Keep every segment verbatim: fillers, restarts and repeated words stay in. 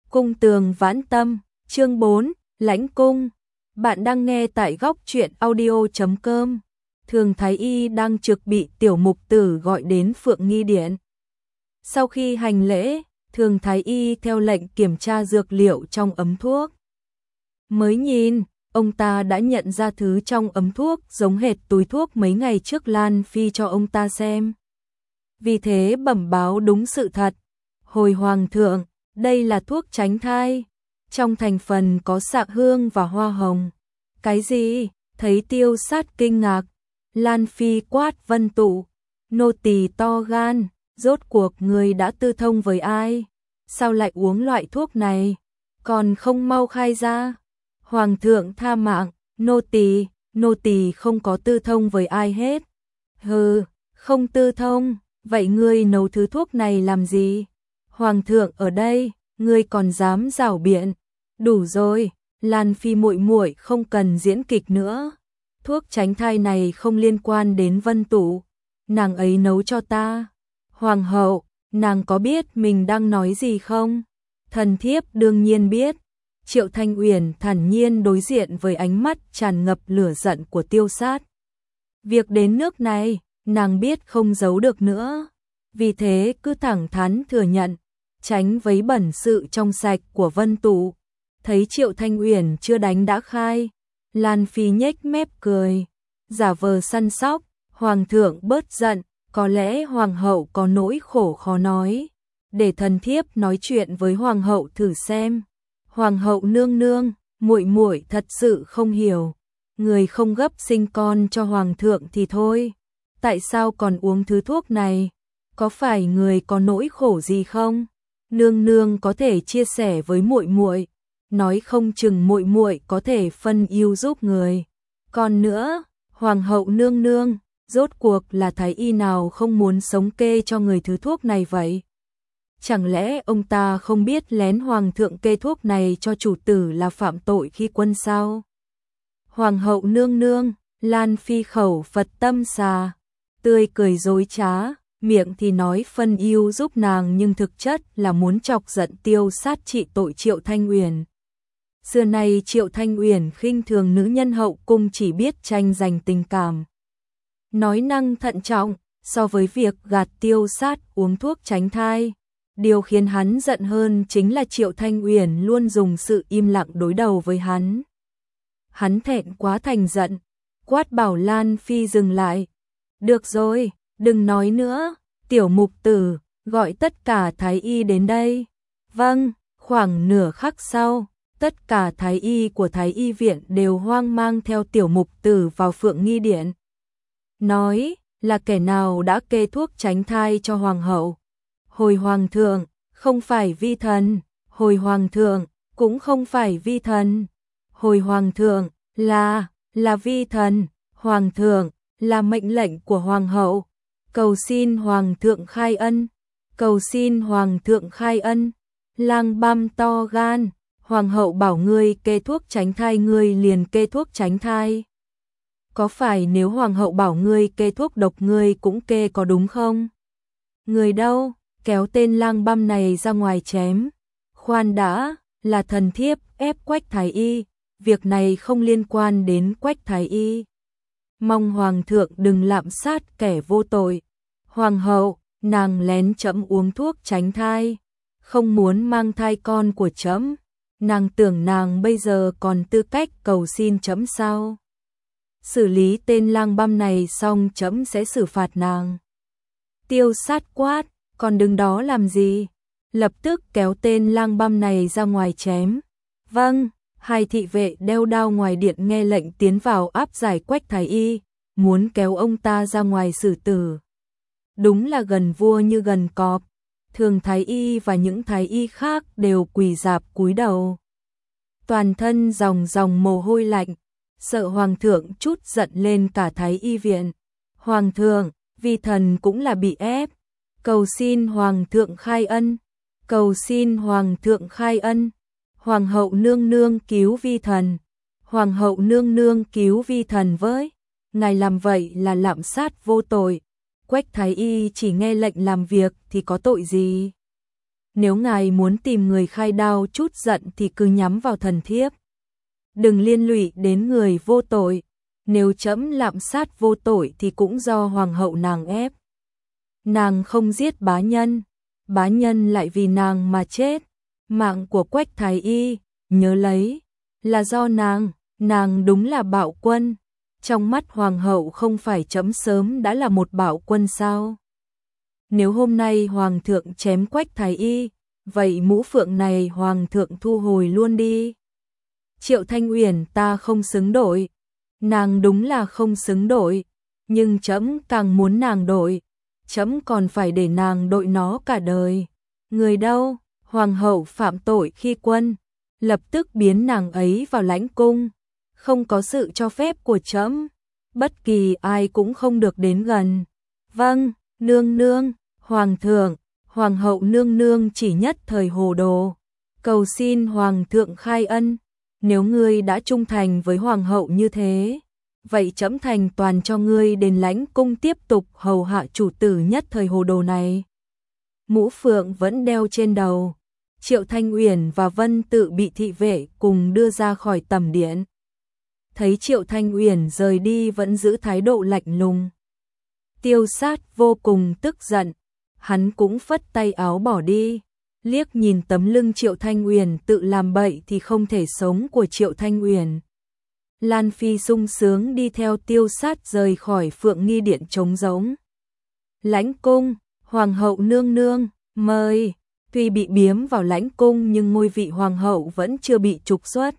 Cung tường vãn tâm, chương bốn, lãnh cung. Bạn đang nghe tại góc truyện audio chấm com. Thường Thái Y đang trực bị tiểu mục tử gọi đến Phượng Nghi Điện. Sau khi hành lễ, Thường Thái Y theo lệnh kiểm tra dược liệu trong ấm thuốc. Mới nhìn, ông ta đã nhận ra thứ trong ấm thuốc giống hệt túi thuốc mấy ngày trước Lan Phi cho ông ta xem. Vì thế bẩm báo đúng sự thật. Hồi hoàng thượng, đây là thuốc tránh thai. Trong thành phần có xạ hương và hoa hồng. Cái gì? Thấy Tiêu Sát kinh ngạc. Lan Phi quát Vân Tụ. Nô tỳ to gan, rốt cuộc người đã tư thông với ai? Sao lại uống loại thuốc này? Còn không mau khai ra. Hoàng thượng tha mạng, nô tỳ, nô tỳ không có tư thông với ai hết. Hừ, không tư thông, vậy ngươi nấu thứ thuốc này làm gì? Hoàng thượng ở đây, ngươi còn dám giảo biện? Đủ rồi, Lan Phi muội muội không cần diễn kịch nữa. Thuốc tránh thai này không liên quan đến Vân Tụ, nàng ấy nấu cho ta. Hoàng hậu, nàng có biết mình đang nói gì không? Thần thiếp đương nhiên biết. Triệu Thanh Uyển thản nhiên đối diện với ánh mắt tràn ngập lửa giận của Tiêu Sát. Việc đến nước này, nàng biết không giấu được nữa. Vì thế cứ thẳng thắn thừa nhận, tránh vấy bẩn sự trong sạch của Vân Tụ. Thấy Triệu Thanh Uyển chưa đánh đã khai, Lan Phi nhếch mép cười, giả vờ săn sóc. Hoàng thượng bớt giận, có lẽ hoàng hậu có nỗi khổ khó nói. Để thần thiếp nói chuyện với hoàng hậu thử xem. Hoàng hậu nương nương, muội muội thật sự không hiểu, người không gấp sinh con cho hoàng thượng thì thôi, tại sao còn uống thứ thuốc này? Có phải người có nỗi khổ gì không? Nương nương có thể chia sẻ với muội muội, nói không chừng muội muội có thể phân ưu giúp người. Còn nữa, hoàng hậu nương nương, rốt cuộc là thái y nào không muốn sống kê cho người thứ thuốc này vậy? Chẳng lẽ ông ta không biết lén hoàng thượng kê thuốc này cho chủ tử là phạm tội khi quân sao? Hoàng hậu nương nương, Lan Phi khẩu Phật tâm xà, tươi cười dối trá, miệng thì nói phân ưu giúp nàng nhưng thực chất là muốn chọc giận Tiêu Sát trị tội Triệu Thanh Uyển. Xưa nay Triệu Thanh Uyển khinh thường nữ nhân hậu cung chỉ biết tranh giành tình cảm. Nói năng thận trọng, so với việc gạt Tiêu Sát uống thuốc tránh thai. Điều khiến hắn giận hơn chính là Triệu Thanh Uyển luôn dùng sự im lặng đối đầu với hắn. Hắn thẹn quá thành giận, quát bảo Lan Phi dừng lại. Được rồi, đừng nói nữa, tiểu mục tử, gọi tất cả thái y đến đây. Vâng, khoảng nửa khắc sau, tất cả thái y của thái y viện đều hoang mang theo tiểu mục tử vào Phượng Nghi Điện. Nói là kẻ nào đã kê thuốc tránh thai cho hoàng hậu. Hồi hoàng thượng, không phải vi thần. Hồi hoàng thượng, cũng không phải vi thần. Hồi hoàng thượng, là, là vi thần. Hoàng thượng, là mệnh lệnh của hoàng hậu. Cầu xin hoàng thượng khai ân. Cầu xin hoàng thượng khai ân. Lang băm to gan, hoàng hậu bảo ngươi kê thuốc tránh thai ngươi liền kê thuốc tránh thai. Có phải nếu hoàng hậu bảo ngươi kê thuốc độc ngươi cũng kê có đúng không? Người đâu? Kéo tên lang băm này ra ngoài chém. Khoan đã, là thần thiếp ép Quách thái y, việc này không liên quan đến Quách thái y. Mong hoàng thượng đừng lạm sát kẻ vô tội. Hoàng hậu, nàng lén trẫm uống thuốc tránh thai, không muốn mang thai con của trẫm. Nàng tưởng nàng bây giờ còn tư cách cầu xin trẫm sao? Xử lý tên lang băm này xong trẫm sẽ xử phạt nàng. Tiêu Sát quát, còn đứng đó làm gì? Lập tức kéo tên lang băm này ra ngoài chém. Vâng, hai thị vệ đeo đao ngoài điện nghe lệnh tiến vào áp giải Quách thái y, muốn kéo ông ta ra ngoài xử tử. Đúng là gần vua như gần cọp. Thường thái y và những thái y khác đều quỳ rạp cúi đầu. Toàn thân dòng dòng mồ hôi lạnh, sợ hoàng thượng chút giận lên cả thái y viện. Hoàng thượng, vi thần cũng là bị ép. Cầu xin hoàng thượng khai ân. Cầu xin hoàng thượng khai ân. Hoàng hậu nương nương cứu vi thần. Hoàng hậu nương nương cứu vi thần với. Ngài làm vậy là lạm sát vô tội. Quách thái y chỉ nghe lệnh làm việc thì có tội gì? nếu ngài muốn tìm người khai đao chút giận thì cứ nhắm vào thần thiếp. Đừng liên lụy đến người vô tội, nếu trẫm lạm sát vô tội thì cũng do hoàng hậu nàng ép. Nàng không giết bá nhân, bá nhân lại vì nàng mà chết, mạng của Quách Thái Y, nhớ lấy, là do nàng, nàng đúng là bạo quân. Trong mắt hoàng hậu không phải trẫm sớm đã là một bạo quân sao? Nếu hôm nay hoàng thượng chém Quách Thái Y, vậy mũ phượng này hoàng thượng thu hồi luôn đi. Triệu Thanh Uyển ta không xứng đổi, nàng đúng là không xứng đổi, nhưng trẫm càng muốn nàng đổi, trẫm còn phải để nàng đội nó cả đời. Người đâu? Hoàng hậu phạm tội khi quân, lập tức biến nàng ấy vào lãnh cung, không có sự cho phép của trẫm, bất kỳ ai cũng không được đến gần. Vâng, nương nương. Hoàng thượng, hoàng hậu nương nương chỉ nhất thời hồ đồ, cầu xin hoàng thượng khai ân, nếu ngươi đã trung thành với hoàng hậu như thế, vậy trẫm thành toàn cho ngươi đến lãnh cung tiếp tục hầu hạ chủ tử nhất thời hồ đồ này. Mũ phượng vẫn đeo trên đầu, Triệu Thanh Uyển và Vân Tự bị thị vệ cùng đưa ra khỏi tầm điện. Thấy Triệu Thanh Uyển rời đi vẫn giữ thái độ lạnh lùng. Tiêu Sát vô cùng tức giận, hắn cũng phất tay áo bỏ đi, liếc nhìn tấm lưng Triệu Thanh Uyển tự làm bậy thì không thể sống của Triệu Thanh Uyển. Lan Phi sung sướng đi theo Tiêu Sát rời khỏi Phượng Nghi Điện trống rỗng. Lãnh cung, hoàng hậu nương nương, mời. Tuy bị biếm vào lãnh cung nhưng ngôi vị hoàng hậu vẫn chưa bị trục xuất.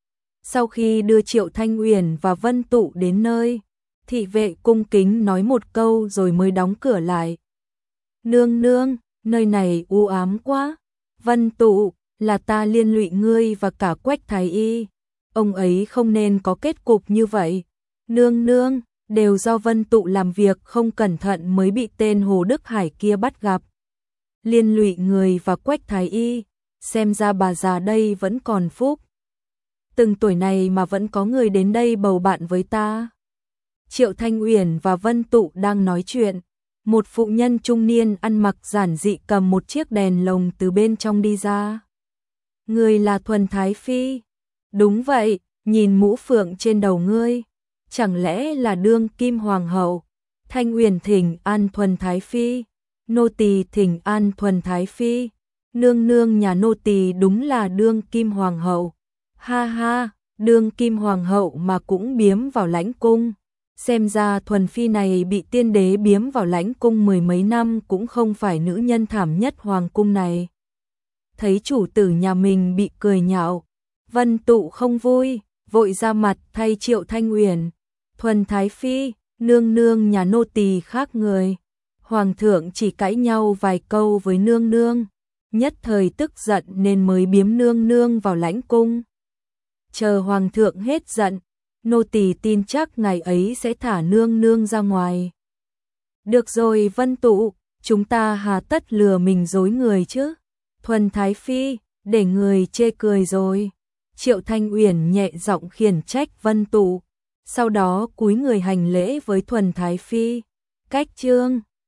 Sau khi đưa Triệu Thanh Uyển và Vân Tụ đến nơi, thị vệ cung kính nói một câu rồi mới đóng cửa lại. Nương nương, nơi này u ám quá. Vân Tụ, là ta liên lụy ngươi và cả Quách Thái Y. Ông ấy không nên có kết cục như vậy. Nương nương, đều do Vân Tụ làm việc không cẩn thận mới bị tên Hồ Đức Hải kia bắt gặp. Liên lụy người và Quách Thái Y, xem ra bà già đây vẫn còn phúc. Từng tuổi này mà vẫn có người đến đây bầu bạn với ta. Triệu Thanh Uyển và Vân Tụ đang nói chuyện. Một phụ nhân trung niên ăn mặc giản dị cầm một chiếc đèn lồng từ bên trong đi ra. Người là Thuần Thái Phi. Đúng vậy, nhìn mũ phượng trên đầu ngươi. Chẳng lẽ là đương kim hoàng hậu? Thanh Uyển thỉnh an Thuần Thái Phi. Nô tỳ thỉnh an Thuần Thái Phi. Nương nương nhà nô tỳ đúng là đương kim hoàng hậu. Ha ha, đương kim hoàng hậu mà cũng biếm vào lãnh cung. Xem ra Thuần Phi này bị tiên đế biếm vào lãnh cung mười mấy năm cũng không phải nữ nhân thảm nhất hoàng cung này. Thấy chủ tử nhà mình bị cười nhạo, Vân Tụ không vui, vội ra mặt thay Triệu Thanh Uyển. Thuần Thái Phi, nương nương nhà nô tỳ khác người. Hoàng thượng chỉ cãi nhau vài câu với nương nương, nhất thời tức giận nên mới biếm nương nương vào lãnh cung. Chờ hoàng thượng hết giận, nô tỳ tin chắc ngày ấy sẽ thả nương nương ra ngoài. Được rồi Vân Tụ, chúng ta hà tất lừa mình dối người chứ. Thuần Thái Phi, để người chê cười rồi. Triệu Thanh Uyển nhẹ giọng khiển trách Vân Tụ, sau đó cúi người hành lễ với Thuần Thái Phi. Cách chương